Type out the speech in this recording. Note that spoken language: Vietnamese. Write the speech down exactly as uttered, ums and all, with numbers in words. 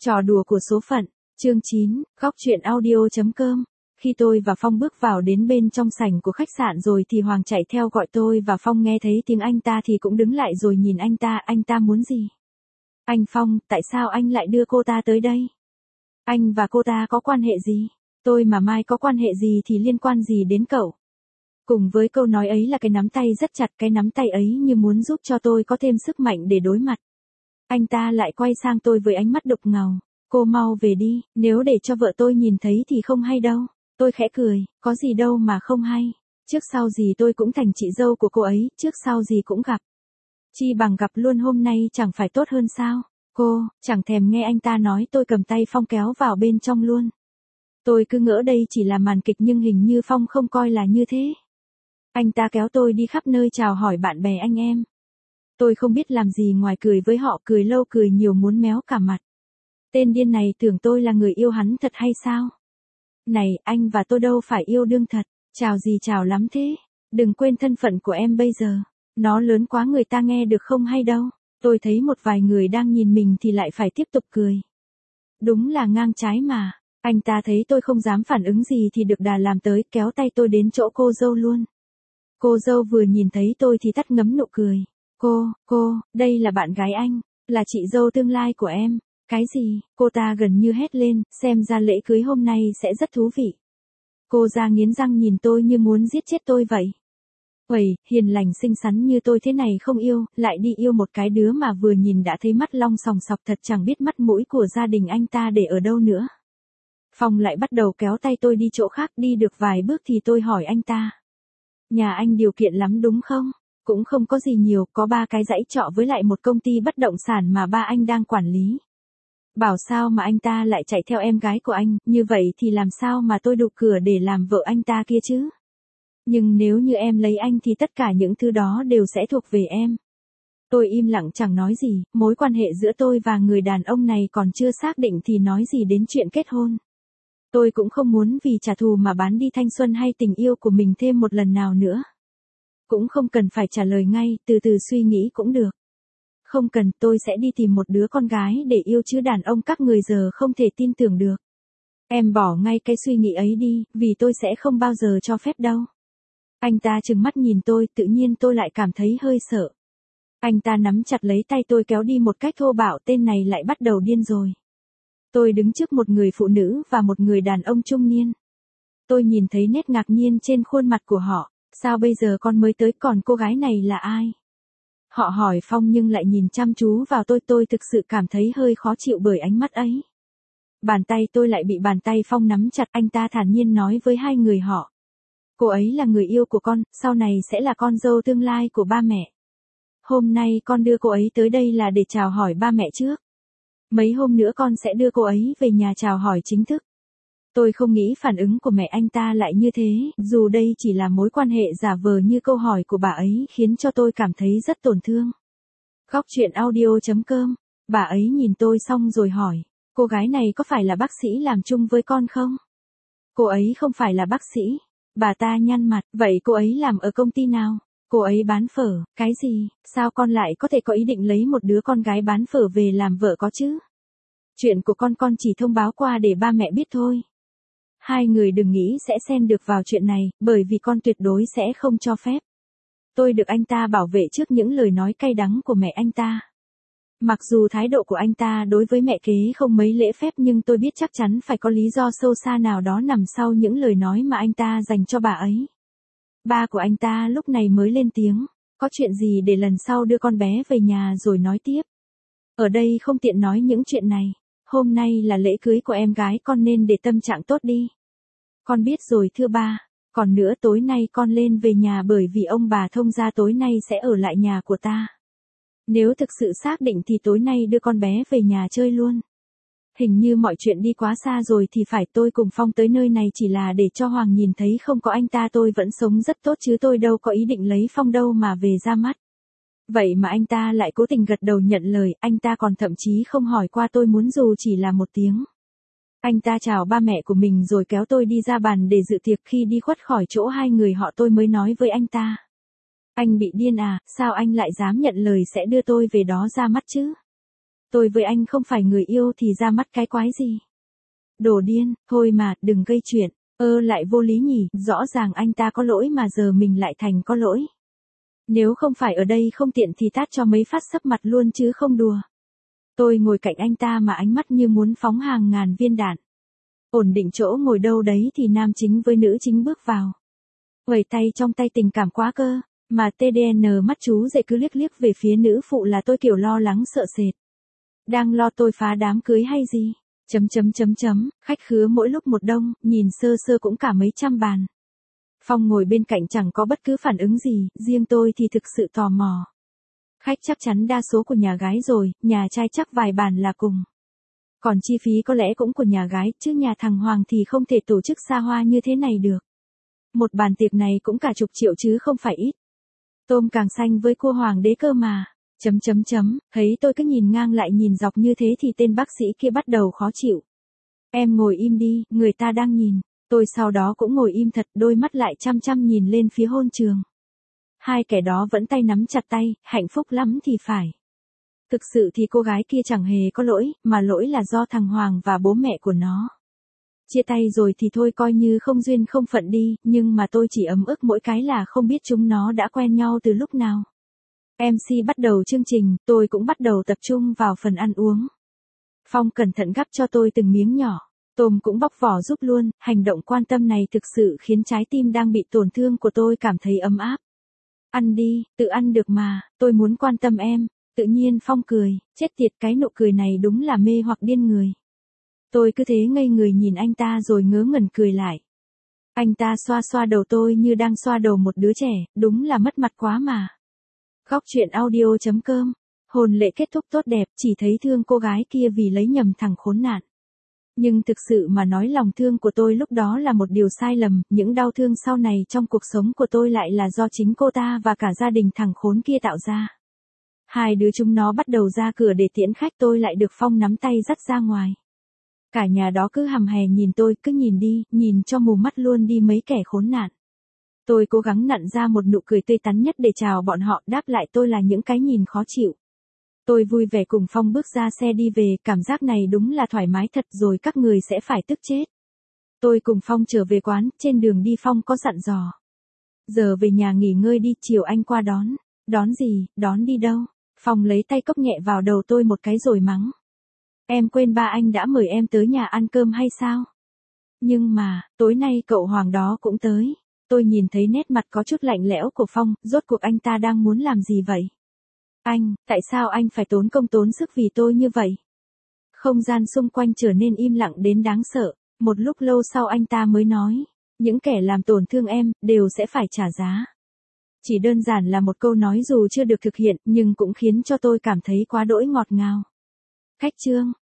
Trò đùa của số phận, chương chín, góc truyện audio.com. Khi tôi và Phong bước vào đến bên trong sảnh của khách sạn rồi thì Hoàng chạy theo gọi tôi và Phong nghe thấy tiếng anh ta thì cũng đứng lại rồi nhìn anh ta, anh ta muốn gì? Anh Phong, tại sao anh lại đưa cô ta tới đây? Anh và cô ta có quan hệ gì? Tôi mà mai có quan hệ gì thì liên quan gì đến cậu? Cùng với câu nói ấy là cái nắm tay rất chặt, cái nắm tay ấy như muốn giúp cho tôi có thêm sức mạnh để đối mặt. Anh ta lại quay sang tôi với ánh mắt đục ngầu. Cô mau về đi, nếu để cho vợ tôi nhìn thấy thì không hay đâu. Tôi khẽ cười, có gì đâu mà không hay. Trước sau gì tôi cũng thành chị dâu của cô ấy, trước sau gì cũng gặp. Chi bằng gặp luôn hôm nay chẳng phải tốt hơn sao? Cô, chẳng thèm nghe anh ta nói, tôi cầm tay Phong kéo vào bên trong luôn. Tôi cứ ngỡ đây chỉ là màn kịch nhưng hình như Phong không coi là như thế. Anh ta kéo tôi đi khắp nơi chào hỏi bạn bè anh em. Tôi không biết làm gì ngoài cười với họ, cười lâu cười nhiều muốn méo cả mặt. Tên điên này tưởng tôi là người yêu hắn thật hay sao? Này, anh và tôi đâu phải yêu đương thật, chào gì chào lắm thế. Đừng quên thân phận của em bây giờ. Nó lớn quá người ta nghe được không hay đâu. Tôi thấy một vài người đang nhìn mình thì lại phải tiếp tục cười. Đúng là ngang trái mà. Anh ta thấy tôi không dám phản ứng gì thì được đà làm tới kéo tay tôi đến chỗ cô dâu luôn. Cô dâu vừa nhìn thấy tôi thì tắt ngấm nụ cười. Cô, cô, đây là bạn gái anh, là chị dâu tương lai của em. Cái gì? Cô ta gần như hét lên, xem ra lễ cưới hôm nay sẽ rất thú vị. Cô ra nghiến răng nhìn tôi như muốn giết chết tôi vậy. Uầy, hiền lành xinh xắn như tôi thế này không yêu, lại đi yêu một cái đứa mà vừa nhìn đã thấy mắt long sòng sọc, thật chẳng biết mắt mũi của gia đình anh ta để ở đâu nữa. Phong lại bắt đầu kéo tay tôi đi chỗ khác, đi được vài bước thì tôi hỏi anh ta. Nhà anh điều kiện lắm đúng không? Cũng không có gì nhiều, có ba cái dãy trọ với lại một công ty bất động sản mà ba anh đang quản lý. Bảo sao mà anh ta lại chạy theo em gái của anh, như vậy thì làm sao mà tôi đục cửa để làm vợ anh ta kia chứ? Nhưng nếu như em lấy anh thì tất cả những thứ đó đều sẽ thuộc về em. Tôi im lặng chẳng nói gì, mối quan hệ giữa tôi và người đàn ông này còn chưa xác định thì nói gì đến chuyện kết hôn. Tôi cũng không muốn vì trả thù mà bán đi thanh xuân hay tình yêu của mình thêm một lần nào nữa. Cũng không cần phải trả lời ngay, từ từ suy nghĩ cũng được. Không cần, tôi sẽ đi tìm một đứa con gái để yêu chứ đàn ông các người giờ không thể tin tưởng được. Em bỏ ngay cái suy nghĩ ấy đi, vì tôi sẽ không bao giờ cho phép đâu. Anh ta trừng mắt nhìn tôi, tự nhiên tôi lại cảm thấy hơi sợ. Anh ta nắm chặt lấy tay tôi kéo đi một cách thô bạo, tên này lại bắt đầu điên rồi. Tôi đứng trước một người phụ nữ và một người đàn ông trung niên. Tôi nhìn thấy nét ngạc nhiên trên khuôn mặt của họ. Sao bây giờ con mới tới, còn cô gái này là ai? Họ hỏi Phong nhưng lại nhìn chăm chú vào tôi, tôi thực sự cảm thấy hơi khó chịu bởi ánh mắt ấy. Bàn tay tôi lại bị bàn tay Phong nắm chặt, anh ta thản nhiên nói với hai người họ. Cô ấy là người yêu của con, sau này sẽ là con dâu tương lai của ba mẹ. Hôm nay con đưa cô ấy tới đây là để chào hỏi ba mẹ trước. Mấy hôm nữa con sẽ đưa cô ấy về nhà chào hỏi chính thức. Tôi không nghĩ phản ứng của mẹ anh ta lại như thế, dù đây chỉ là mối quan hệ giả vờ như câu hỏi của bà ấy khiến cho tôi cảm thấy rất tổn thương. Góc truyện audio.com, bà ấy nhìn tôi xong rồi hỏi, cô gái này có phải là bác sĩ làm chung với con không? Cô ấy không phải là bác sĩ. Bà ta nhăn mặt, vậy cô ấy làm ở công ty nào? Cô ấy bán phở, cái gì? Sao con lại có thể có ý định lấy một đứa con gái bán phở về làm vợ có chứ? Chuyện của con con chỉ thông báo qua để ba mẹ biết thôi. Hai người đừng nghĩ sẽ xen được vào chuyện này, bởi vì con tuyệt đối sẽ không cho phép. Tôi được anh ta bảo vệ trước những lời nói cay đắng của mẹ anh ta. Mặc dù thái độ của anh ta đối với mẹ kế không mấy lễ phép nhưng tôi biết chắc chắn phải có lý do sâu xa nào đó nằm sau những lời nói mà anh ta dành cho bà ấy. Ba của anh ta lúc này mới lên tiếng, có chuyện gì để lần sau đưa con bé về nhà rồi nói tiếp. Ở đây không tiện nói những chuyện này. Hôm nay là lễ cưới của em gái con nên để tâm trạng tốt đi. Con biết rồi thưa ba. Còn nữa, tối nay con lên về nhà bởi vì ông bà thông gia tối nay sẽ ở lại nhà của ta. Nếu thực sự xác định thì tối nay đưa con bé về nhà chơi luôn. Hình như mọi chuyện đi quá xa rồi thì phải, tôi cùng Phong tới nơi này chỉ là để cho Hoàng nhìn thấy không có anh ta tôi vẫn sống rất tốt chứ tôi đâu có ý định lấy Phong đâu mà về ra mắt. Vậy mà anh ta lại cố tình gật đầu nhận lời, anh ta còn thậm chí không hỏi qua tôi muốn dù chỉ là một tiếng. Anh ta chào ba mẹ của mình rồi kéo tôi đi ra bàn để dự tiệc, khi đi khuất khỏi chỗ hai người họ tôi mới nói với anh ta. Anh bị điên à, sao anh lại dám nhận lời sẽ đưa tôi về đó ra mắt chứ? Tôi với anh không phải người yêu thì ra mắt cái quái gì. Đồ điên, thôi mà, đừng gây chuyện. Ơ lại vô lý nhỉ, rõ ràng anh ta có lỗi mà giờ mình lại thành có lỗi. Nếu không phải ở đây không tiện thì tát cho mấy phát sấp mặt luôn chứ không đùa. Tôi ngồi cạnh anh ta mà ánh mắt như muốn phóng hàng ngàn viên đạn. Ổn định chỗ ngồi đâu đấy thì nam chính với nữ chính bước vào. Quẩy tay trong tay tình cảm quá cơ, mà tê đê en mắt chú dậy cứ liếc liếc về phía nữ phụ là tôi kiểu lo lắng sợ sệt. Đang lo tôi phá đám cưới hay gì? Chấm chấm chấm chấm, khách khứa mỗi lúc một đông, nhìn sơ sơ cũng cả mấy trăm bàn. Phong ngồi bên cạnh chẳng có bất cứ phản ứng gì, riêng tôi thì thực sự tò mò. Khách chắc chắn đa số của nhà gái rồi, nhà trai chắc vài bàn là cùng. Còn chi phí có lẽ cũng của nhà gái, chứ nhà thằng Hoàng thì không thể tổ chức xa hoa như thế này được. Một bàn tiệc này cũng cả chục triệu chứ không phải ít. Tôm càng xanh với cua hoàng đế cơ mà. Chấm chấm chấm, thấy tôi cứ nhìn ngang lại nhìn dọc như thế thì tên bác sĩ kia bắt đầu khó chịu. Em ngồi im đi, người ta đang nhìn. Tôi sau đó cũng ngồi im thật, đôi mắt lại chăm chăm nhìn lên phía hôn trường. Hai kẻ đó vẫn tay nắm chặt tay, hạnh phúc lắm thì phải. Thực sự thì cô gái kia chẳng hề có lỗi, mà lỗi là do thằng Hoàng và bố mẹ của nó. Chia tay rồi thì thôi coi như không duyên không phận đi, nhưng mà tôi chỉ ấm ức mỗi cái là không biết chúng nó đã quen nhau từ lúc nào. em xê bắt đầu chương trình, tôi cũng bắt đầu tập trung vào phần ăn uống. Phong cẩn thận gắp cho tôi từng miếng nhỏ, tôm cũng bóc vỏ giúp luôn, hành động quan tâm này thực sự khiến trái tim đang bị tổn thương của tôi cảm thấy ấm áp. Ăn đi, tự ăn được mà, tôi muốn quan tâm em. Tự nhiên Phong cười, chết tiệt cái nụ cười này đúng là mê hoặc điên người. Tôi cứ thế ngây người nhìn anh ta rồi ngớ ngẩn cười lại. Anh ta xoa xoa đầu tôi như đang xoa đầu một đứa trẻ, đúng là mất mặt quá mà. Góc truyện audio chấm com. Hôn lễ kết thúc tốt đẹp, chỉ thấy thương cô gái kia vì lấy nhầm thằng khốn nạn. Nhưng thực sự mà nói lòng thương của tôi lúc đó là một điều sai lầm, những đau thương sau này trong cuộc sống của tôi lại là do chính cô ta và cả gia đình thằng khốn kia tạo ra. Hai đứa chúng nó bắt đầu ra cửa để tiễn khách, tôi lại được Phong nắm tay dắt ra ngoài. Cả nhà đó cứ hằm hè nhìn tôi, cứ nhìn đi, nhìn cho mù mắt luôn đi mấy kẻ khốn nạn. Tôi cố gắng nặn ra một nụ cười tươi tắn nhất để chào bọn họ, đáp lại tôi là những cái nhìn khó chịu. Tôi vui vẻ cùng Phong bước ra xe đi về, cảm giác này đúng là thoải mái thật rồi, các người sẽ phải tức chết. Tôi cùng Phong trở về quán, trên đường đi Phong có dặn dò. Giờ về nhà nghỉ ngơi đi, chiều anh qua đón. Đón gì, đón đi đâu? Phong lấy tay cốc nhẹ vào đầu tôi một cái rồi mắng. Em quên ba anh đã mời em tới nhà ăn cơm hay sao? Nhưng mà, tối nay cậu Hoàng đó cũng tới. Tôi nhìn thấy nét mặt có chút lạnh lẽo của Phong, rốt cuộc anh ta đang muốn làm gì vậy? Anh, tại sao anh phải tốn công tốn sức vì tôi như vậy? Không gian xung quanh trở nên im lặng đến đáng sợ, một lúc lâu sau anh ta mới nói, những kẻ làm tổn thương em, đều sẽ phải trả giá. Chỉ đơn giản là một câu nói dù chưa được thực hiện, nhưng cũng khiến cho tôi cảm thấy quá đỗi ngọt ngào. Khách trương.